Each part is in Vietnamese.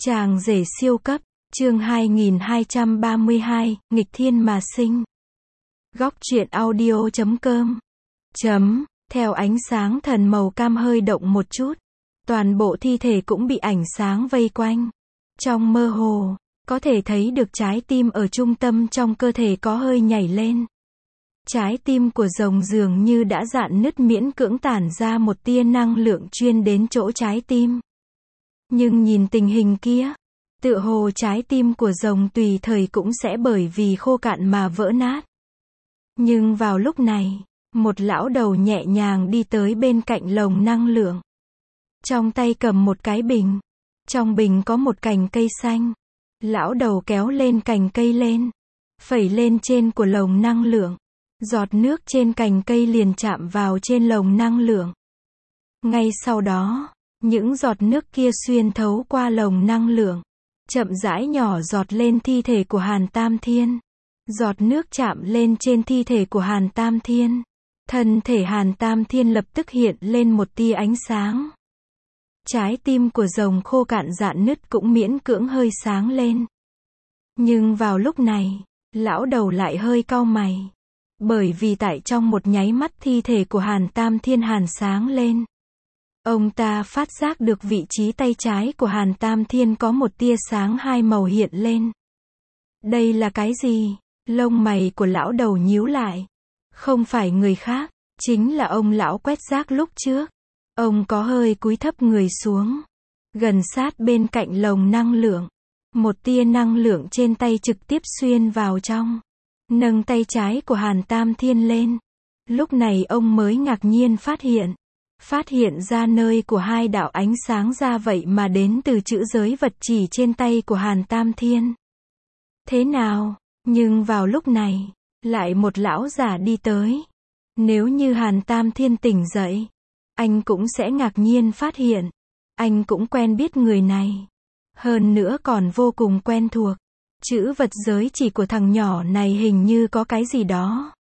Chàng rể siêu cấp, chương 2232, nghịch thiên mà sinh. Góc truyện audio.com. Theo ánh sáng thần màu cam hơi động một chút, toàn bộ thi thể cũng bị ánh sáng vây quanh. Trong mơ hồ, có thể thấy được trái tim ở trung tâm trong cơ thể có hơi nhảy lên. Trái tim của rồng dường như đã rạn nứt, miễn cưỡng tản ra một tia năng lượng chuyên đến chỗ trái tim. Nhưng nhìn tình hình kia, tựa hồ trái tim của rồng tùy thời cũng sẽ bởi vì khô cạn mà vỡ nát. Nhưng vào lúc này, một lão đầu nhẹ nhàng đi tới bên cạnh lồng năng lượng. Trong tay cầm một cái bình. Trong bình có một cành cây xanh. Lão đầu kéo lên cành cây lên, phẩy lên trên của lồng năng lượng. Giọt nước trên cành cây liền chạm vào trên lồng năng lượng. Ngay sau đó, những giọt nước kia xuyên thấu qua lồng năng lượng, chậm rãi nhỏ giọt lên thi thể của Hàn Tam Thiên. Giọt nước chạm lên trên thi thể của Hàn Tam Thiên. Thân thể Hàn Tam Thiên lập tức hiện lên một tia ánh sáng. Trái tim của rồng khô cạn rạn nứt cũng miễn cưỡng hơi sáng lên. Nhưng vào lúc này, lão đầu lại hơi cau mày. Bởi vì tại trong một nháy mắt thi thể của Hàn Tam Thiên hàn sáng lên. Ông ta phát giác được vị trí tay trái của Hàn Tam Thiên có một tia sáng hai màu hiện lên. Đây là cái gì? Lông mày của lão đầu nhíu lại. Không phải người khác, chính là ông lão quét rác lúc trước. Ông có hơi cúi thấp người xuống, gần sát bên cạnh lồng năng lượng. Một tia năng lượng trên tay trực tiếp xuyên vào trong, nâng tay trái của Hàn Tam Thiên lên. Lúc này ông mới ngạc nhiên phát hiện ra nơi của hai đạo ánh sáng ra vậy mà đến từ chữ giới vật chỉ trên tay của Hàn Tam Thiên. Thế nào? Nhưng vào lúc này, lại một lão già đi tới. Nếu như Hàn Tam Thiên tỉnh dậy, anh cũng sẽ ngạc nhiên phát hiện, anh cũng quen biết người này. Hơn nữa còn vô cùng quen thuộc. Chữ vật giới chỉ của thằng nhỏ này hình như có cái gì đó.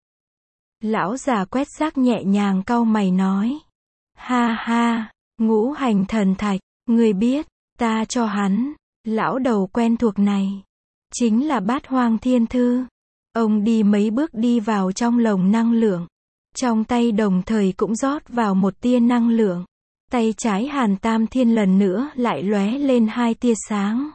Lão già quét rác nhẹ nhàng cau mày nói. Ha ha, ngũ hành thần thạch, người biết, ta cho hắn. Lão đầu quen thuộc này chính là Bát Hoang Thiên Thư. Ông đi mấy bước đi vào trong lồng năng lượng. Trong tay đồng thời cũng rót vào một tia năng lượng. Tay trái Hàn Tam Thiên lần nữa lại lóe lên hai tia sáng.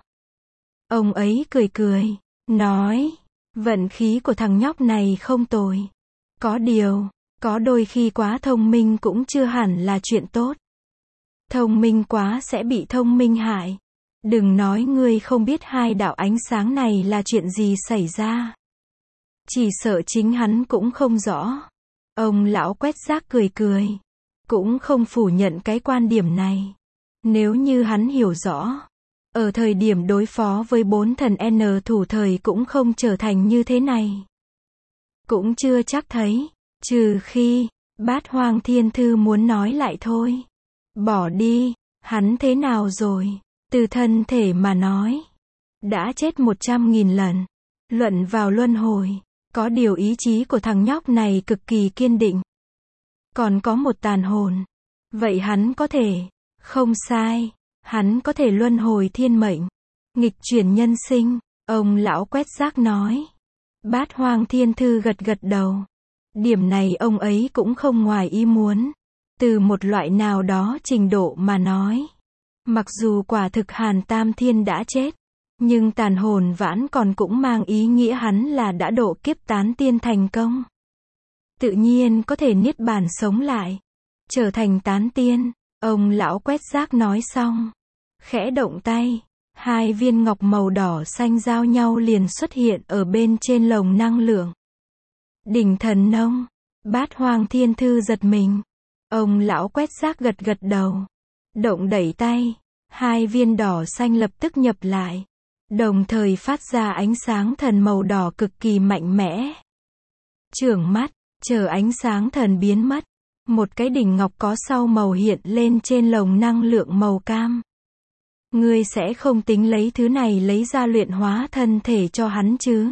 Ông ấy cười cười, nói, vận khí của thằng nhóc này không tồi. Có điều, có đôi khi quá thông minh cũng chưa hẳn là chuyện tốt. Thông minh quá sẽ bị thông minh hại. Đừng nói ngươi không biết hai đạo ánh sáng này là chuyện gì xảy ra. Chỉ sợ chính hắn cũng không rõ. Ông lão quét rác cười cười, cũng không phủ nhận cái quan điểm này. Nếu như hắn hiểu rõ, ở thời điểm đối phó với bốn thần N thủ thời cũng không trở thành như thế này. Cũng chưa chắc thấy, trừ khi Bát Hoang Thiên Thư muốn nói lại thôi. Bỏ đi, hắn thế nào rồi? Từ thân thể mà nói, đã chết 100.000 lần. Luận vào luân hồi, có điều ý chí của thằng nhóc này cực kỳ kiên định. Còn có một tàn hồn. Vậy hắn có thể, không sai, hắn có thể luân hồi thiên mệnh, nghịch chuyển nhân sinh. Ông lão quét rác nói. Bát Hoang Thiên Thư gật gật đầu. Điểm này ông ấy cũng không ngoài ý muốn. Từ một loại nào đó trình độ mà nói, mặc dù quả thực Hàn Tam Thiên đã chết, nhưng tàn hồn vãn còn cũng mang ý nghĩa hắn là đã độ kiếp tán tiên thành công. Tự nhiên có thể niết bàn sống lại, trở thành tán tiên. Ông lão quét rác nói xong, khẽ động tay, hai viên ngọc màu đỏ xanh giao nhau liền xuất hiện ở bên trên lồng năng lượng. Đỉnh thần nông. Bát Hoang Thiên Thư giật mình. Ông lão quét rác gật gật đầu, động đẩy tay, hai viên đỏ xanh lập tức nhập lại, đồng thời phát ra ánh sáng thần màu đỏ cực kỳ mạnh mẽ. Chưởng mắt, chờ ánh sáng thần biến mất, một cái đỉnh ngọc có sau màu hiện lên trên lồng năng lượng màu cam. Ngươi sẽ không tính lấy thứ này lấy ra luyện hóa thân thể cho hắn chứ?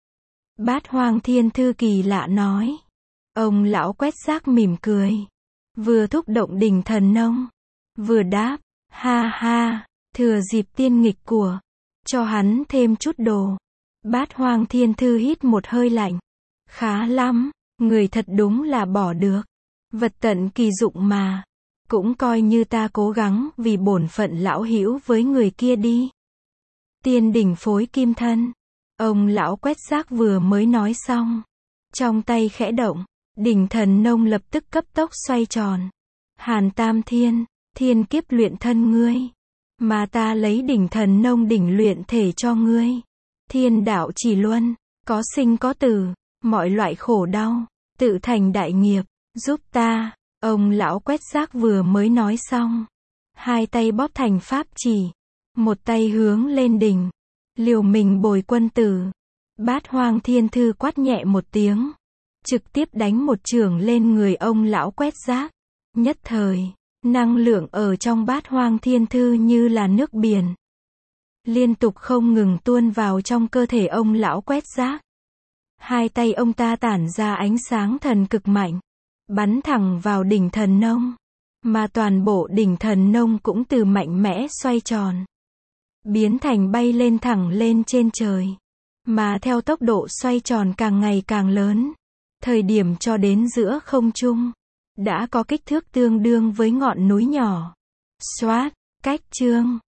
Bát Hoang Thiên Thư kỳ lạ nói. Ông lão quét rác mỉm cười, vừa thúc động đỉnh thần nông, vừa đáp, ha ha, Thừa dịp tiên nghịch của, cho hắn thêm chút đồ. Bát Hoang Thiên Thư hít một hơi lạnh. Khá lắm, người thật đúng là bỏ được. Vật tận kỳ dụng mà. Cũng coi như ta cố gắng vì bổn phận lão hữu với người kia đi. Tiên đỉnh phối kim thân. Ông lão quét rác vừa mới nói xong. Trong tay khẽ động, đỉnh thần nông lập tức cấp tốc xoay tròn. Hàn Tam Thiên, thiên kiếp luyện thân ngươi. Mà ta lấy đỉnh thần nông đỉnh luyện thể cho ngươi. Thiên đạo chỉ luân, có sinh có tử, mọi loại khổ đau, tự thành đại nghiệp, giúp ta. Ông lão quét rác vừa mới nói xong. Hai tay bóp thành pháp chỉ. Một tay hướng lên đỉnh. Liều mình bồi quân tử. Bát Hoang Thiên Thư quát nhẹ một tiếng. Trực tiếp đánh một chưởng lên người ông lão quét rác. Nhất thời, năng lượng ở trong Bát Hoang Thiên Thư như là nước biển. Liên tục không ngừng tuôn vào trong cơ thể ông lão quét rác. Hai tay ông ta tản ra ánh sáng thần cực mạnh. Bắn thẳng vào đỉnh thần nông. Mà toàn bộ đỉnh thần nông cũng từ mạnh mẽ xoay tròn. Biến thành bay lên thẳng lên trên trời. Mà theo tốc độ xoay tròn càng ngày càng lớn. Thời điểm cho đến giữa không trung. Đã có kích thước tương đương với ngọn núi nhỏ. Xoát, cách chương.